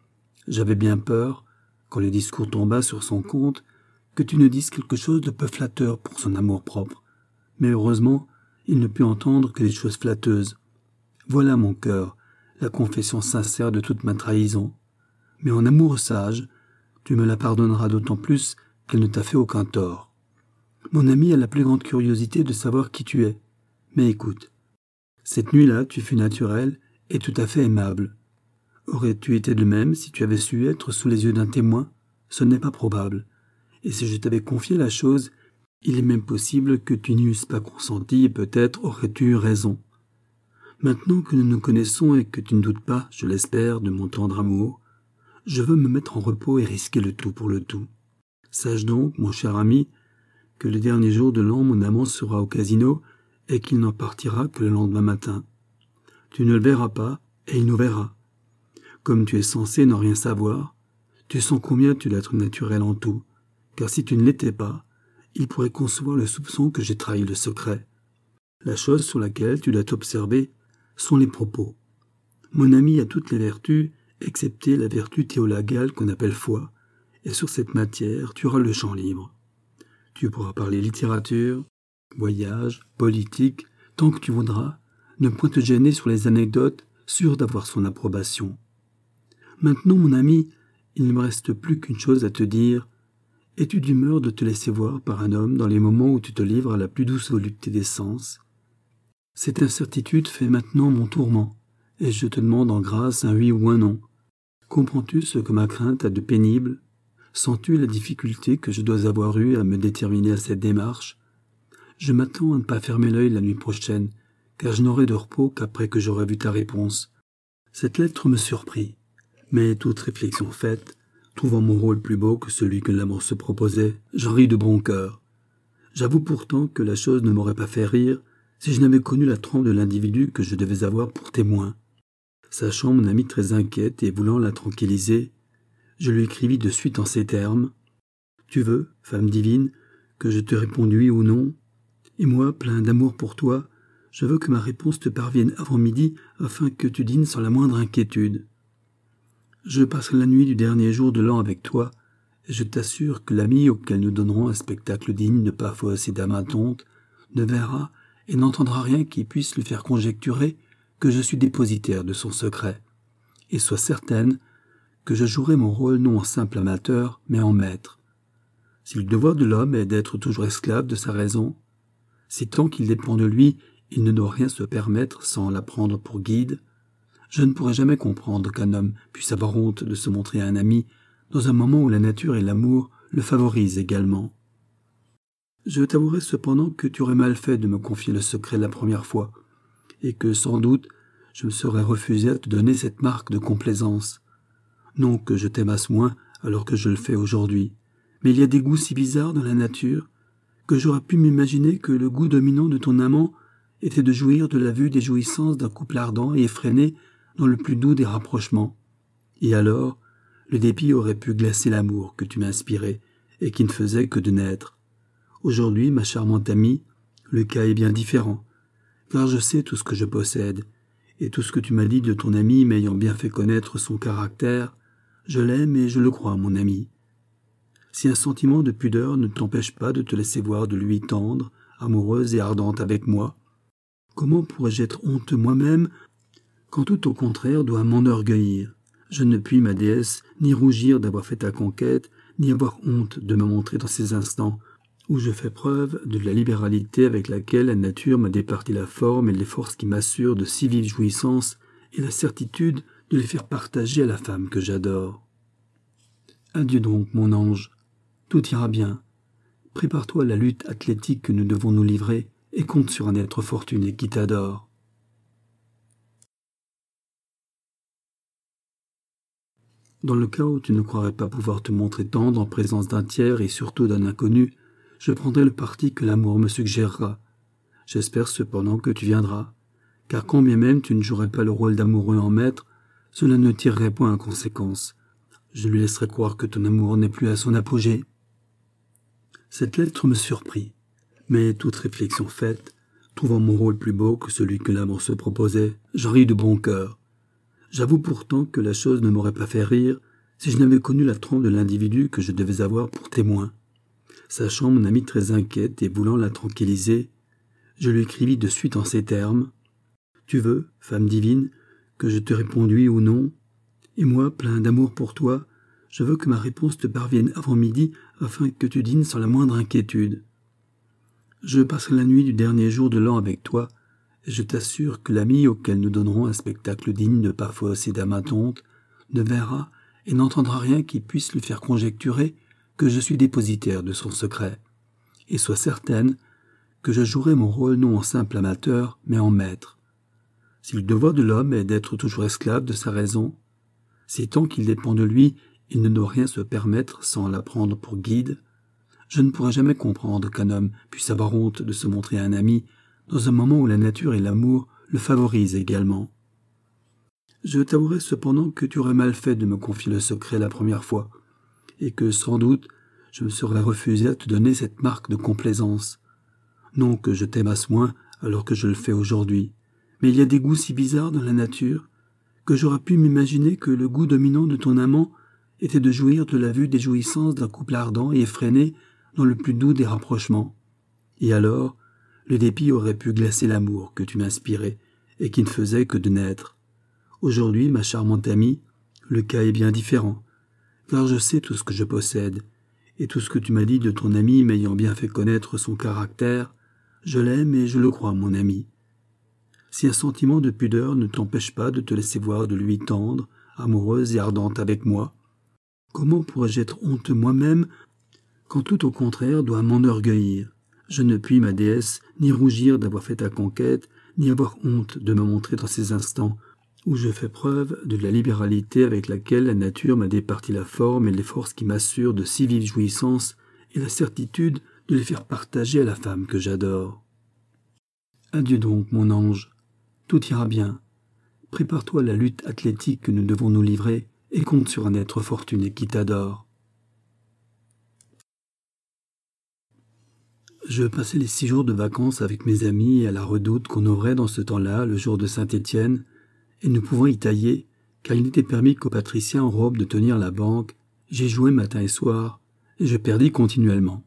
S1: J'avais bien peur, quand le discours tomba sur son compte, que tu ne dises quelque chose de peu flatteur pour son amour-propre. Mais heureusement, il ne put entendre que des choses flatteuses. Voilà, mon cœur, la confession sincère de toute ma trahison. Mais en amour sage, tu me la pardonneras d'autant plus qu'elle ne t'a fait aucun tort. Mon ami a la plus grande curiosité de savoir qui tu es. Mais écoute, cette nuit-là, tu fus naturel et tout à fait aimable. Aurais-tu été de même si tu avais su être sous les yeux d'un témoin? Ce n'est pas probable. Et si je t'avais confié la chose, il est même possible que tu n'y eusses pas consenti et peut-être aurais-tu eu raison. Maintenant que nous nous connaissons et que tu ne doutes pas, je l'espère, de mon tendre amour, je veux me mettre en repos et risquer le tout pour le tout. Sache donc, mon cher ami, que le dernier jour de l'an, mon amant sera au casino et qu'il n'en partira que le lendemain matin. Tu ne le verras pas et il nous verra. Comme tu es censé n'en rien savoir, tu sens combien tu dois être naturel en tout, car si tu ne l'étais pas, il pourrait concevoir le soupçon que j'ai trahi le secret. La chose sur laquelle tu dois t'observer sont les propos. Mon ami a toutes les vertus, excepté la vertu théolagale qu'on appelle foi, et sur cette matière tu auras le champ libre. Tu pourras parler littérature, voyage, politique, tant que tu voudras, ne point te gêner sur les anecdotes, sûr d'avoir son approbation. Maintenant, mon ami, il ne me reste plus qu'une chose à te dire. Es-tu d'humeur de te laisser voir par un homme dans les moments où tu te livres à la plus douce volupté des sens? Cette incertitude fait maintenant mon tourment, et je te demande en grâce un oui ou un non. Comprends-tu ce que ma crainte a de pénible? Sens-tu la difficulté que je dois avoir eue à me déterminer à cette démarche? Je m'attends à ne pas fermer l'œil la nuit prochaine, car je n'aurai de repos qu'après que j'aurai vu ta réponse. Cette lettre me surprit, mais toute réflexion faite, trouvant mon rôle plus beau que celui que l'amour se proposait, j'en ris de bon cœur. J'avoue pourtant que la chose ne m'aurait pas fait rire si je n'avais connu la trempe de l'individu que je devais avoir pour témoin. Sachant mon ami très inquiète et voulant la tranquilliser, je lui écrivis de suite en ces termes. « Tu veux, femme divine, que je te réponde oui ou non? Et moi, plein d'amour pour toi, je veux que ma réponse te parvienne avant midi afin que tu dînes sans la moindre inquiétude. Je passerai la nuit du dernier jour de l'an avec toi, et je t'assure que l'ami auquel nous donnerons un spectacle digne de Paphos et d'Amathonte ne verra et n'entendra rien qui puisse lui faire conjecturer que je suis dépositaire de son secret. Et sois certaine que je jouerai mon rôle non en simple amateur, mais en maître. Si le devoir de l'homme est d'être toujours esclave de sa raison, si tant qu'il dépend de lui, il ne doit rien se permettre sans la prendre pour guide, je ne pourrai jamais comprendre qu'un homme puisse avoir honte de se montrer à un ami dans un moment où la nature et l'amour le favorisent également. Je t'avouerai cependant que tu aurais mal fait de me confier le secret la première fois, et que sans doute je me serais refusé à te donner cette marque de complaisance. Non que je t'aimasse moins alors que je le fais aujourd'hui, mais il y a des goûts si bizarres dans la nature que j'aurais pu m'imaginer que le goût dominant de ton amant était de jouir de la vue des jouissances d'un couple ardent et effréné dans le plus doux des rapprochements. Et alors, le dépit aurait pu glacer l'amour que tu m'inspirais et qui ne faisait que de naître. Aujourd'hui, ma charmante amie, le cas est bien différent, car je sais tout ce que je possède, et tout ce que tu m'as dit de ton ami m'ayant bien fait connaître son caractère, je l'aime et je le crois, mon ami. Si un sentiment de pudeur ne t'empêche pas de te laisser voir de lui tendre, amoureuse et ardente avec moi, comment pourrais-je être honteux moi-même quand tout au contraire doit m'enorgueillir? Je ne puis, ma déesse, ni rougir d'avoir fait ta conquête, ni avoir honte de me montrer dans ces instants où je fais preuve de la libéralité avec laquelle la nature m'a départi la forme et les forces qui m'assurent de si vives jouissances et la certitude de les faire partager à la femme que j'adore. Adieu donc, mon ange. Tout ira bien. Prépare-toi à la lutte athlétique que nous devons nous livrer et compte sur un être fortuné qui t'adore. Dans le cas où tu ne croirais pas pouvoir te montrer tendre en présence d'un tiers et surtout d'un inconnu, je prendrai le parti que l'amour me suggérera. J'espère cependant que tu viendras, car quand bien même tu ne jouerais pas le rôle d'amoureux en maître, cela ne tirerait point à conséquence. Je lui laisserai croire que ton amour n'est plus à son apogée. Cette lettre me surprit, mais toute réflexion faite, trouvant mon rôle plus beau que celui que l'amour se proposait, j'en ris de bon cœur. J'avoue pourtant que la chose ne m'aurait pas fait rire Si je n'avais connu la trempe de l'individu que je devais avoir pour témoin. Sachant mon amie très inquiète et voulant la tranquilliser, je lui écrivis de suite en ces termes. « Tu veux, femme divine, que je te réponde oui ou non? Et moi, plein d'amour pour toi, je veux que ma réponse te parvienne avant midi afin que tu dînes sans la moindre inquiétude. Je passerai la nuit du dernier jour de l'an avec toi, et je t'assure que l'ami auquel nous donnerons un spectacle digne de Paphos et d'Amathonte ne verra et n'entendra rien qui puisse lui faire conjecturer que je suis dépositaire de son secret. Et sois certaine que je jouerai mon rôle non en simple amateur, mais en maître. Si le devoir de l'homme est d'être toujours esclave de sa raison, si tant qu'il dépend de lui, il ne doit rien se permettre sans la prendre pour guide, je ne pourrai jamais comprendre qu'un homme puisse avoir honte de se montrer un ami dans un moment où la nature et l'amour le favorisent également. Je t'avouerai cependant que tu aurais mal fait de me confier le secret la première fois, et que, sans doute, je me serais refusé à te donner cette marque de complaisance. Non que je t'aimasse moins alors que je le fais aujourd'hui, mais il y a des goûts si bizarres dans la nature que j'aurais pu m'imaginer que le goût dominant de ton amant était de jouir de la vue des jouissances d'un couple ardent et effréné dans le plus doux des rapprochements. Et alors, le dépit aurait pu glacer l'amour que tu m'inspirais et qui ne faisait que de naître. Aujourd'hui, ma charmante amie, le cas est bien différent, car je sais tout ce que je possède, et tout ce que tu m'as dit de ton ami m'ayant bien fait connaître son caractère, je l'aime et je le crois, mon ami. Si un sentiment de pudeur ne t'empêche pas de te laisser voir de lui tendre, amoureuse et ardente avec moi, comment pourrais-je être honteux moi-même quand tout au contraire doit m'enorgueillir? Je ne puis, ma déesse, ni rougir d'avoir fait ta conquête, ni avoir honte de me montrer dans ces instants où je fais preuve de la libéralité avec laquelle la nature m'a départi la forme et les forces qui m'assurent de si vives jouissances et la certitude de les faire partager à la femme que j'adore. Adieu donc, mon ange. Tout ira bien. Prépare-toi à la lutte athlétique que nous devons nous livrer et compte sur un être fortuné qui t'adore. Je passais les 6 jours de vacances avec mes amis à la redoute qu'on ouvrait dans ce temps-là, le jour de Saint-Étienne, et nous pouvons y tailler, car il n'était permis qu'aux patriciens en robe de tenir la banque. J'y jouais matin et soir, et je perdis continuellement.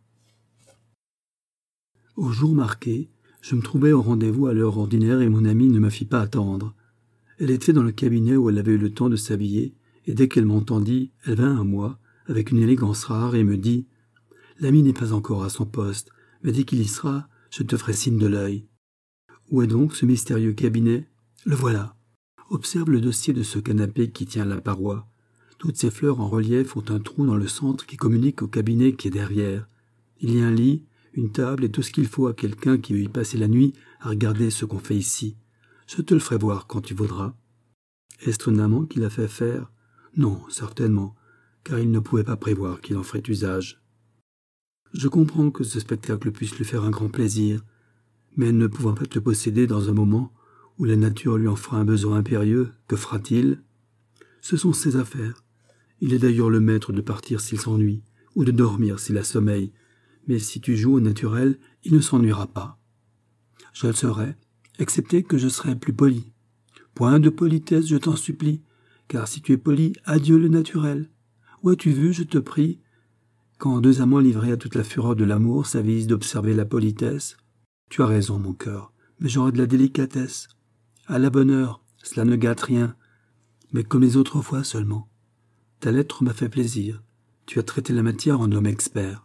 S1: Au jour marqué, je me trouvais au rendez-vous à l'heure ordinaire et mon amie ne me fit pas attendre. Elle était dans le cabinet où elle avait eu le temps de s'habiller, et dès qu'elle m'entendit, elle vint à moi, avec une élégance rare, et me dit « L'ami n'est pas encore à son poste, mais dès qu'il y sera, je te ferai signe de l'œil. » Où est donc ce mystérieux cabinet? Le voilà. Observe le dossier de ce canapé qui tient à la paroi. Toutes ces fleurs en relief font un trou dans le centre qui communique au cabinet qui est derrière. Il y a un lit, une table et tout ce qu'il faut à quelqu'un qui veut y passer la nuit à regarder ce qu'on fait ici. Je te le ferai voir quand tu voudras. Est-ce ton amant qui l'a fait faire? Non, certainement, car il ne pouvait pas prévoir qu'il en ferait usage. Je comprends que ce spectacle puisse lui faire un grand plaisir, mais ne pouvant pas te posséder dans un moment où la nature lui en fera un besoin impérieux, que fera-t-il? Ce sont ses affaires. Il est d'ailleurs le maître de partir s'il s'ennuie, ou de dormir s'il a sommeil, mais si tu joues au naturel, il ne s'ennuiera pas. Je le serai, excepté que je serai plus poli. Point de politesse, je t'en supplie, car si tu es poli, adieu le naturel. Où as-tu vu, je te prie, quand 2 amants livrés à toute la fureur de l'amour s'avisent d'observer la politesse? Tu as raison, mon cœur, mais j'aurai de la délicatesse. À la bonne heure, cela ne gâte rien, mais comme les autres fois seulement. Ta lettre m'a fait plaisir. Tu as traité la matière en homme expert.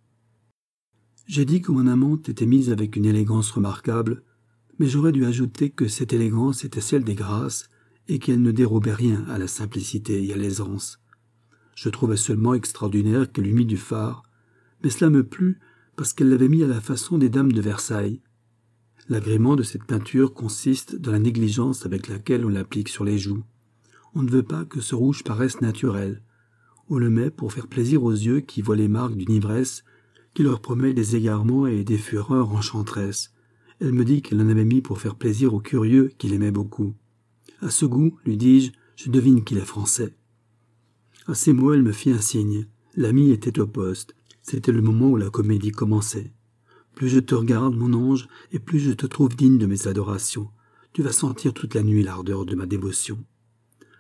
S1: J'ai dit que mon amante était mise avec une élégance remarquable, mais j'aurais dû ajouter que cette élégance était celle des grâces et qu'elle ne dérobait rien à la simplicité et à l'aisance. Je trouvais seulement extraordinaire qu'elle eût mis du fard, mais cela me plut parce qu'elle l'avait mis à la façon des dames de Versailles. L'agrément de cette peinture consiste dans la négligence avec laquelle on l'applique sur les joues. On ne veut pas que ce rouge paraisse naturel. On le met pour faire plaisir aux yeux qui voient les marques d'une ivresse qui leur promet des égarements et des fureurs enchanteresses. Elle me dit qu'elle en avait mis pour faire plaisir aux curieux qui l'aimaient beaucoup. À ce goût, lui dis-je, je devine qu'il est français. À ces mots, elle me fit un signe. L'ami était au poste. C'était le moment où la comédie commençait. Plus je te regarde, mon ange, et plus je te trouve digne de mes adorations. Tu vas sentir toute la nuit l'ardeur de ma dévotion.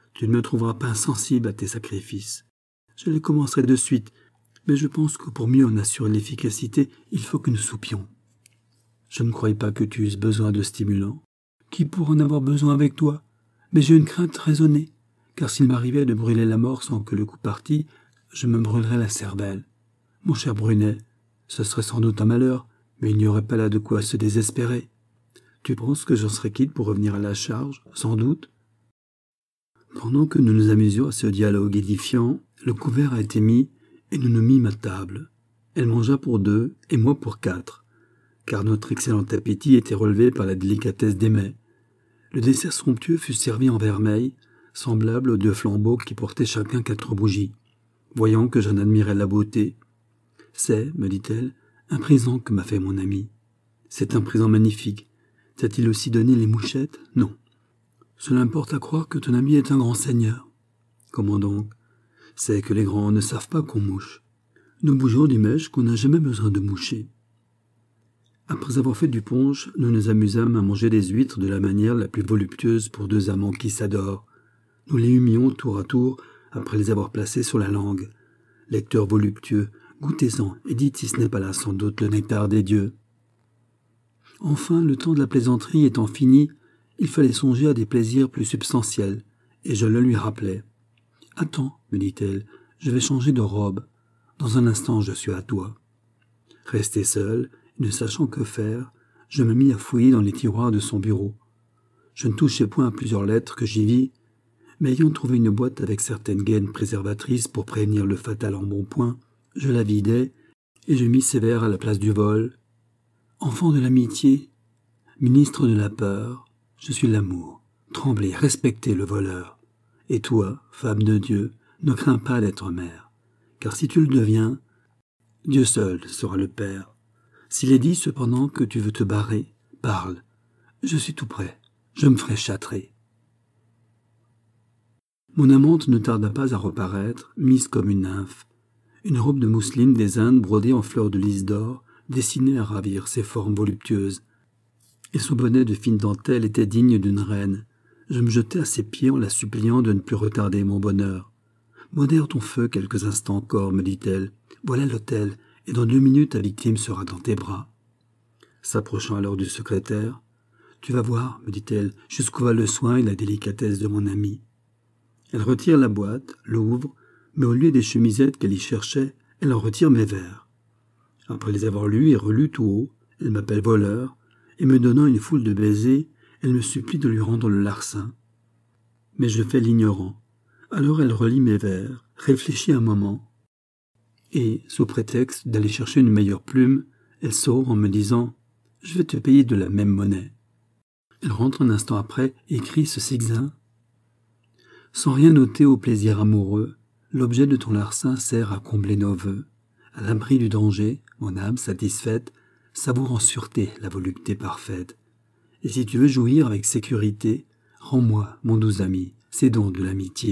S1: Tu ne me trouveras pas insensible à tes sacrifices. Je les commencerai de suite, mais je pense que pour mieux en assurer l'efficacité, il faut que nous soupions. Je ne croyais pas que tu eusses besoin de stimulants. Qui pourrait en avoir besoin avec toi? Mais j'ai une crainte raisonnée, car s'il m'arrivait de brûler la mort sans que le coup partît, je me brûlerais la cervelle. Mon cher Brunet, ce serait sans doute un malheur, mais il n'y aurait pas là de quoi se désespérer. Tu penses que j'en serais quitte pour revenir à la charge, sans doute? Pendant que nous nous amusions à ce dialogue édifiant, le couvert a été mis et nous nous mîmes à table. Elle mangea pour 2 et moi pour 4, car notre excellent appétit était relevé par la délicatesse des mets. Le dessert somptueux fut servi en vermeil, semblable aux 2 flambeaux qui portaient chacun 4 bougies. Voyant que j'en admirais la beauté, « C'est, me dit-elle, un présent que m'a fait mon ami. C'est un présent magnifique. T'a-t-il aussi donné les mouchettes? Non. Cela me porte à croire que ton ami est un grand seigneur. Comment donc? C'est que les grands ne savent pas qu'on mouche. Nous bougeons du mèche qu'on n'a jamais besoin de moucher. » Après avoir fait du punch, nous nous amusâmes à manger des huîtres de la manière la plus voluptueuse pour 2 amants qui s'adorent. Nous les humions tour à tour après les avoir placés sur la langue. Lecteur voluptueux, goûtez-en et dites si ce n'est pas là sans doute le nectar des dieux. Enfin, le temps de la plaisanterie étant fini, il fallait songer à des plaisirs plus substantiels, et je le lui rappelai. « Attends, me dit-elle, je vais changer de robe. Dans un instant, je suis à toi. » Resté seul, ne sachant que faire, je me mis à fouiller dans les tiroirs de son bureau. Je ne touchai point à plusieurs lettres que j'y vis, mais ayant trouvé une boîte avec certaines gaines préservatrices pour prévenir le fatal embonpoint, je la vidai et je mis sévère à la place du vol. Enfant de l'amitié, ministre de la peur, je suis l'amour. Tremblez, respectez le voleur. Et toi, femme de Dieu, ne crains pas d'être mère, car si tu le deviens, Dieu seul sera le père. S'il est dit cependant que tu veux te barrer, parle. Je suis tout prêt, je me ferai châtrer. Mon amante ne tarda pas à reparaître, mise comme une nymphe. Une robe de mousseline des Indes brodée en fleurs de lys d'or, destinée à ravir ses formes voluptueuses. Et son bonnet de fine dentelle était digne d'une reine. Je me jetai à ses pieds en la suppliant de ne plus retarder mon bonheur. « Modère ton feu quelques instants encore, me dit-elle. Voilà l'hôtel, et dans 2 minutes ta victime sera dans tes bras. » S'approchant alors du secrétaire, « Tu vas voir, me dit-elle, jusqu'où va le soin et la délicatesse de mon ami. » Elle retire la boîte, l'ouvre, mais au lieu des chemisettes qu'elle y cherchait, elle en retire mes vers. Après les avoir lus et relus tout haut, elle m'appelle voleur, et me donnant une foule de baisers, elle me supplie de lui rendre le larcin. Mais je fais l'ignorant. Alors elle relit mes vers, réfléchit un moment, et, sous prétexte d'aller chercher une meilleure plume, elle sort en me disant « Je vais te payer de la même monnaie. » Elle rentre un instant après et écrit ce zigzag. « Sans rien noter au plaisir amoureux, l'objet de ton larcin sert à combler nos vœux. À l'abri du danger, mon âme satisfaite, savoure en sûreté la volupté parfaite. Et si tu veux jouir avec sécurité, rends-moi, mon doux ami, ces dons de l'amitié. »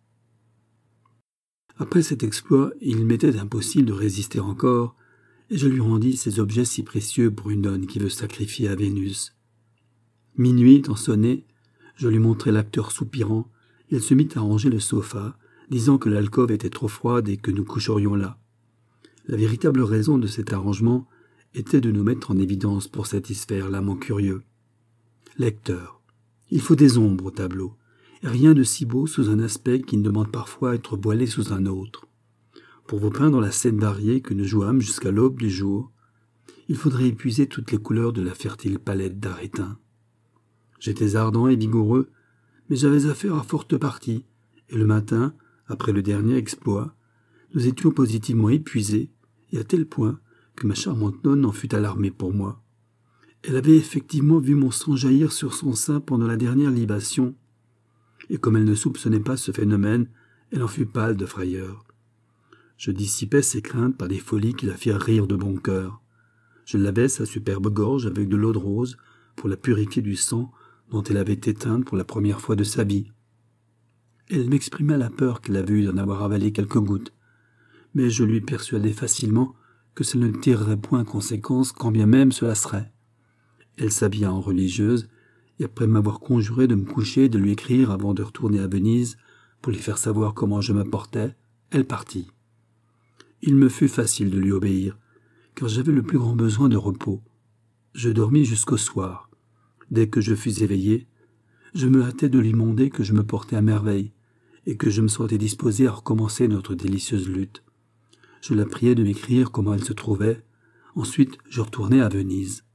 S1: Après cet exploit, il m'était impossible de résister encore, et je lui rendis ces objets si précieux pour une donne qui veut sacrifier à Vénus. Minuit étant sonné, je lui montrai l'acteur soupirant, et elle se mit à ranger le sofa, disant que l'alcôve était trop froide et que nous coucherions là. La véritable raison de cet arrangement était de nous mettre en évidence pour satisfaire l'amant curieux. Lecteur, il faut des ombres au tableau, et rien de si beau sous un aspect qui ne demande parfois à être voilé sous un autre. Pour vous peindre la scène variée que nous jouâmes jusqu'à l'aube du jour, il faudrait épuiser toutes les couleurs de la fertile palette d'Arétin. J'étais ardent et vigoureux, mais j'avais affaire à forte partie, et le matin, après le dernier exploit, nous étions positivement épuisés, et à tel point que ma charmante nonne en fut alarmée pour moi. Elle avait effectivement vu mon sang jaillir sur son sein pendant la dernière libation, et comme elle ne soupçonnait pas ce phénomène, elle en fut pâle de frayeur. Je dissipais ses craintes par des folies qui la firent rire de bon cœur. Je lavai sa superbe gorge avec de l'eau de rose pour la purifier du sang dont elle avait éteinte pour la première fois de sa vie. Elle m'exprima la peur qu'elle avait eue d'en avoir avalé quelques gouttes, mais je lui persuadai facilement que cela ne tirerait point conséquence quand bien même cela serait. Elle s'habilla en religieuse et après m'avoir conjuré de me coucher et de lui écrire avant de retourner à Venise pour lui faire savoir comment je me portais, elle partit. Il me fut facile de lui obéir, car j'avais le plus grand besoin de repos. Je dormis jusqu'au soir. Dès que je fus éveillé, je me hâtais de lui demander que je me portais à merveille et que je me sentais disposé à recommencer notre délicieuse lutte. Je la priai de m'écrire comment elle se trouvait. Ensuite, je retournai à Venise.